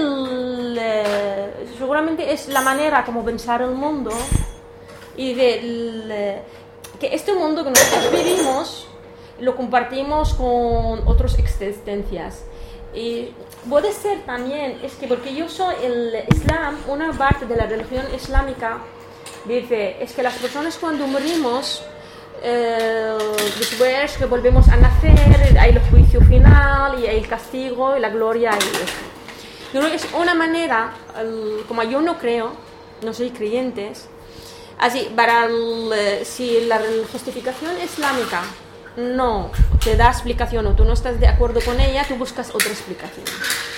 Seguramente es la manera como pensar el mundo y que este mundo que nosotros vivimos lo compartimos con otras existencias. Y puede ser también, es que porque yo soy el Islam, una parte de la religión islámica dice, es que las personas cuando morimos, después que volvemos a nacer, hay el juicio final y hay el castigo y la gloria y eso. Yo creo que es una manera, como yo no creo, no soy creyente, así, si la justificación islámica no te da explicación o tú no estás de acuerdo con ella, tú buscas otra explicación.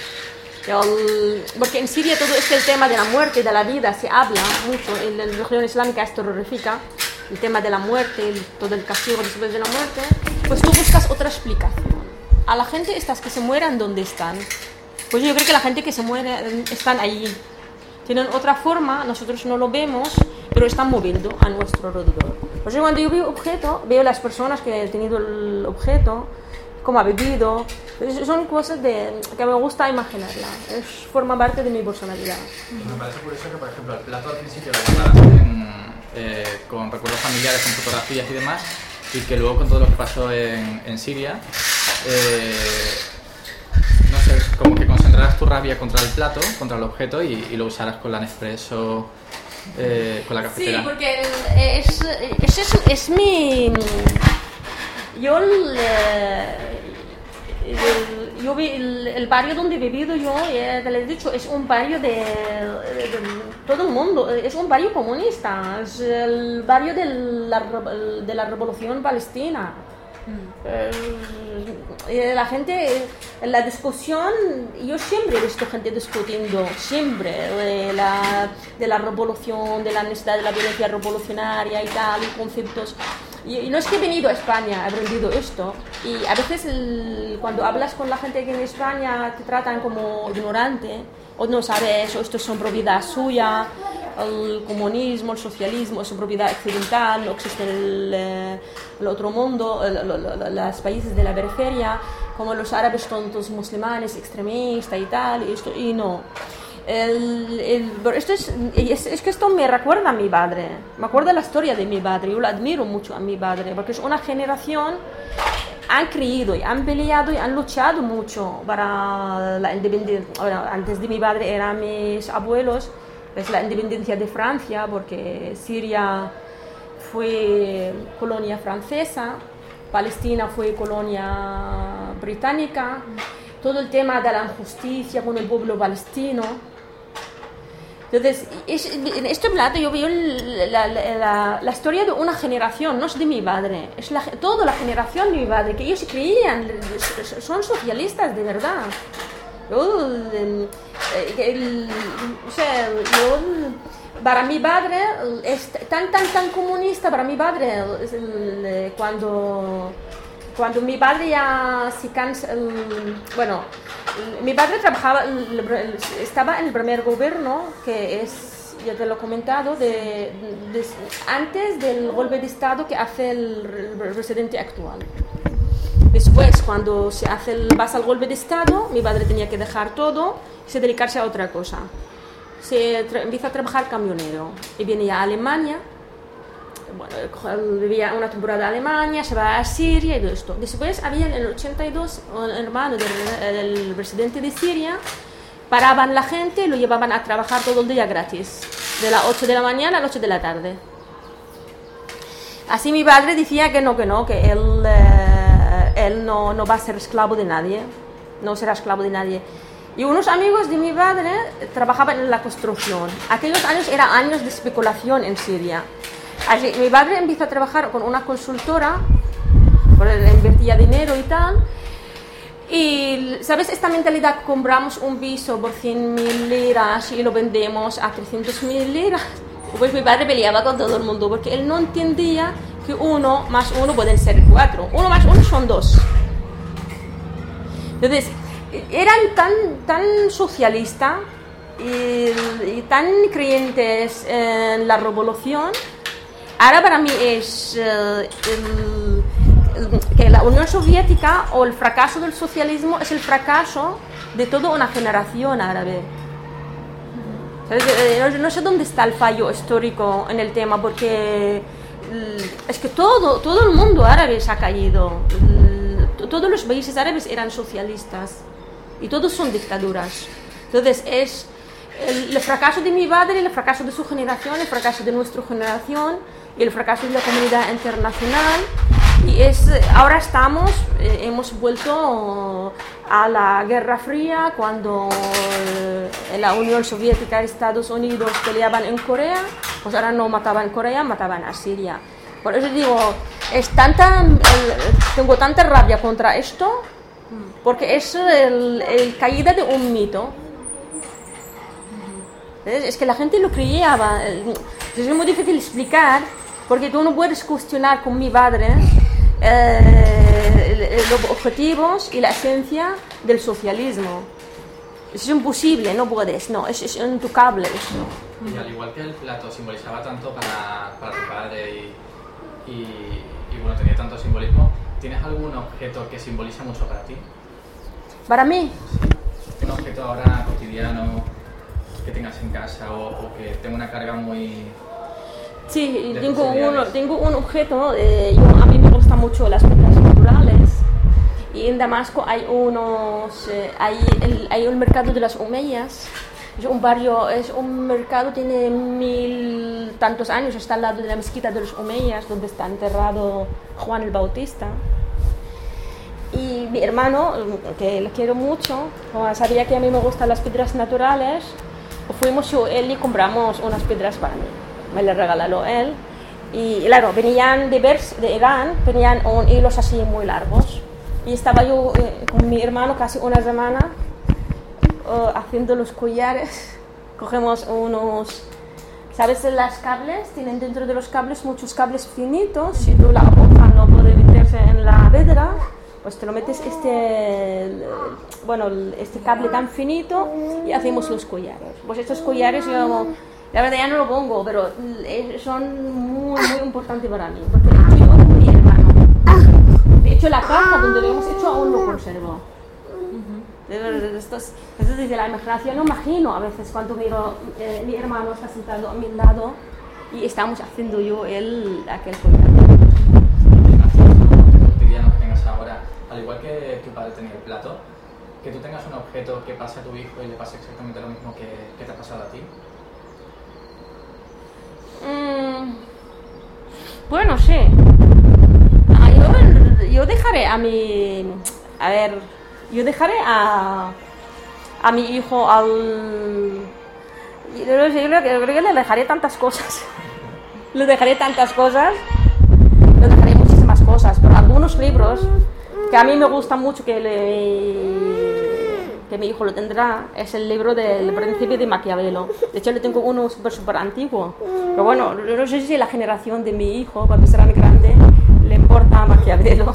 Porque en Siria todo el tema de la muerte y de la vida se habla mucho, en la religión islámica es terrorífica, el tema de la muerte, todo el castigo después de la muerte, pues tú buscas otra explicación. A la gente estas que se mueran, ¿dónde están? Pues yo creo que la gente que se muere están allí. Tienen otra forma, nosotros no lo vemos, pero están moviendo a nuestro alrededor. Por eso cuando yo veo objeto, veo las personas que han tenido el objeto, cómo ha vivido. Son cosas que me gusta imaginarla. Forma parte de mi personalidad. Me parece curioso que, por ejemplo, el plato al principio lo guardaras con recuerdos familiares, con fotografías y demás, y que luego con todo lo que pasó en Siria, no sé, como que concentraras tu rabia contra el plato, contra el objeto y lo usaras con la Nespresso, con la cafetera. Sí, porque es mi... Yo vi el barrio donde he vivido yo, te lo he dicho, es un barrio de todo el mundo, es un barrio comunista, es el barrio de la Revolución Palestina. La gente, la discusión, yo siempre he visto gente discutiendo, siempre, de la revolución, de la necesidad de la violencia revolucionaria y tal, y conceptos. Y no es que he venido a España, he aprendido esto. Y a veces cuando hablas con la gente que en España te tratan como ignorante, o no sabes, o esto es una propiedad suya, el comunismo, el socialismo es una propiedad occidental, no existe el otro mundo, los países de la periferia, como los árabes son todos musulmanes, extremistas y tal, y no. Esto es que esto me recuerda a mi padre, me acuerda la historia de mi padre, yo lo admiro mucho a mi padre, porque es una generación, han creído y han peleado y han luchado mucho para la independencia. Bueno, antes de mi padre eran mis abuelos, pues la independencia de Francia, porque Siria fue colonia francesa, Palestina fue colonia británica, todo el tema de la injusticia con el pueblo palestino. Entonces, en este plato yo veo la historia de una generación, no es de mi padre, es toda la generación de mi padre, que ellos creían, son socialistas de verdad. Para mi padre es tan comunista, para mi padre cuando cuando mi padre ya se cansa, bueno, mi padre trabajaba, estaba en el primer gobierno, que es, ya te lo he comentado, antes del golpe de Estado que hace el presidente actual. Después, cuando pasa el golpe de Estado, mi padre tenía que dejar todo y se dedicarse a otra cosa. Empieza a trabajar camionero y viene a Alemania. Bueno, vivía una temporada en Alemania, se va a Siria y todo esto. Después había en el 82 un hermano del presidente de Siria, paraban la gente y lo llevaban a trabajar todo el día gratis, de las 8 de la mañana a las 8 de la tarde. Así mi padre decía que él no va a ser esclavo de nadie, no será esclavo de nadie. Y unos amigos de mi padre trabajaban en la construcción. Aquellos años eran años de especulación en Siria. Así, mi padre empieza a trabajar con una consultora, le invertía dinero y tal. Y, ¿sabes? Esta mentalidad, compramos un piso por 100.000 liras y lo vendemos a 300.000 liras. Pues mi padre peleaba con todo el mundo porque él no entendía que 1 más 1 pueden ser 4. 1 más 1 son 2. Entonces, eran tan socialistas y tan creyentes en la revolución. Ahora para mí es que la Unión Soviética o el fracaso del socialismo es el fracaso de toda una generación árabe. No sé dónde está el fallo histórico en el tema, porque es que todo el mundo árabe se ha caído. Todos los países árabes eran socialistas y todos son dictaduras. Entonces es el fracaso de mi padre, el fracaso de su generación, el fracaso de nuestra generación y el fracaso de la comunidad internacional. Y ahora hemos vuelto a la Guerra Fría, cuando la Unión Soviética y Estados Unidos peleaban en Corea, pues ahora no mataban en Corea, mataban a Siria. Por eso digo, tengo tanta rabia contra esto, porque es el caída de un mito. Es que la gente lo creía. Es muy difícil explicar, porque tú no puedes cuestionar con mi padre los objetivos y la esencia del socialismo. Es imposible, no puedes, no, es intocable eso. Y al igual que el plato simbolizaba tanto para tu padre y bueno, tenía tanto simbolismo, ¿tienes algún objeto que simboliza mucho para ti? Para mí. Un objeto ahora cotidiano que tengas en casa o que tenga una carga muy... Sí, tengo un objeto, a mí me gustan mucho las piedras naturales, y en Damasco hay hay un mercado de las Omeyas. Es un mercado, tiene 1000 tantos años, está al lado de la mezquita de los Omeyas, donde está enterrado Juan el Bautista. Y mi hermano, que le quiero mucho, sabía que a mí me gustan las piedras naturales, fuimos él y compramos unas piedras para mí. Me las regaló él. Y claro, venían de Irán, venían hilos así muy largos. Y estaba yo con mi hermano casi una semana haciendo los collares. Cogemos unos, ¿sabes? Las cables, tienen dentro de los cables muchos cables finitos. Si tú la aguja no puede meterse en la piedra, pues te lo metes este cable tan finito y hacemos los collares. Pues estos collares yo, la verdad ya no lo pongo, pero son muy importantes para mí, porque lo he hecho yo con mi hermano. De hecho, la caja donde lo hemos hecho aún lo conservo. Esto es desde la imaginación. No imagino a veces cuando miro mi hermano está sentado a mi lado y estamos haciendo yo aquel collar. Cotidiano que tengas ahora, al igual que tu padre tenía el plato, que tú tengas un objeto que pase a tu hijo y le pase exactamente lo mismo que te ha pasado a ti. Bueno, sí. Yo dejaré a mi... A ver, yo dejaré a mi hijo yo creo que le dejaré tantas cosas. Le dejaré muchísimas cosas, pero algunos libros que a mí me gustan mucho, que mi hijo lo tendrá, es el libro del Principio de Maquiavelo. De hecho, le tengo uno súper antiguo. Pero bueno, no sé si la generación de mi hijo, cuando será grande, le importa Maquiavelo.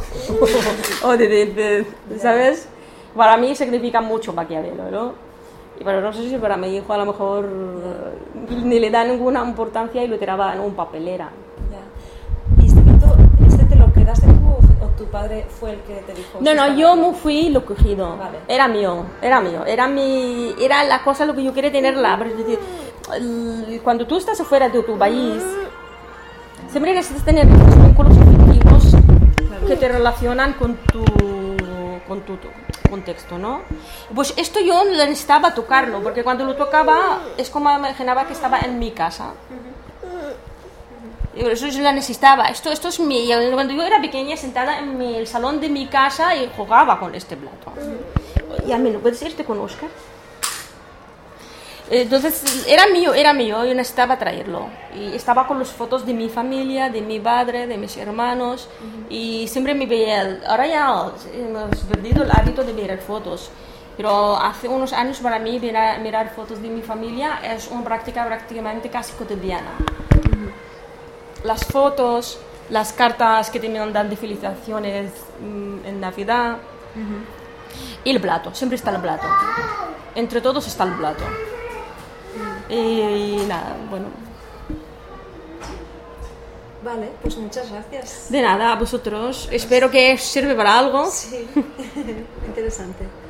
¿Sabes? Para mí significa mucho Maquiavelo, ¿no? Pero no sé si para mi hijo a lo mejor ni le da ninguna importancia y lo tiraba en un papelera. Ya. ¿Y este libro, te lo quedaste tú o tu padre fue el que te dijo? No, yo me fui y lo he cogido. Vale. Era mío. Era la cosa lo que yo quería tenerla. Es decir, cuando tú estás afuera de tu país, siempre necesitas tener estos vínculos afectivos que te relacionan con tu contexto, ¿no? Pues esto yo necesitaba tocarlo, porque cuando lo tocaba es como imaginaba que estaba en mi casa. Y por eso yo la necesitaba. Esto es mi... Cuando yo era pequeña, sentada en el salón de mi casa y jugaba con este plato. Y a mí, ¿no puedes irte con Oscar? Entonces, era mío, yo necesitaba traerlo. Y estaba con las fotos de mi familia, de mi padre, de mis hermanos, y siempre me veía. Ahora ya hemos perdido el hábito de mirar fotos, pero hace unos años para mí mirar fotos de mi familia es una práctica prácticamente casi cotidiana. Las fotos, las cartas que te mandan de felicitaciones en Navidad, y el plato, siempre está el plato. Entre todos está el plato. Y nada, bueno. Vale, pues muchas gracias. De nada, a vosotros. Espero que os sirva para algo. Sí, interesante.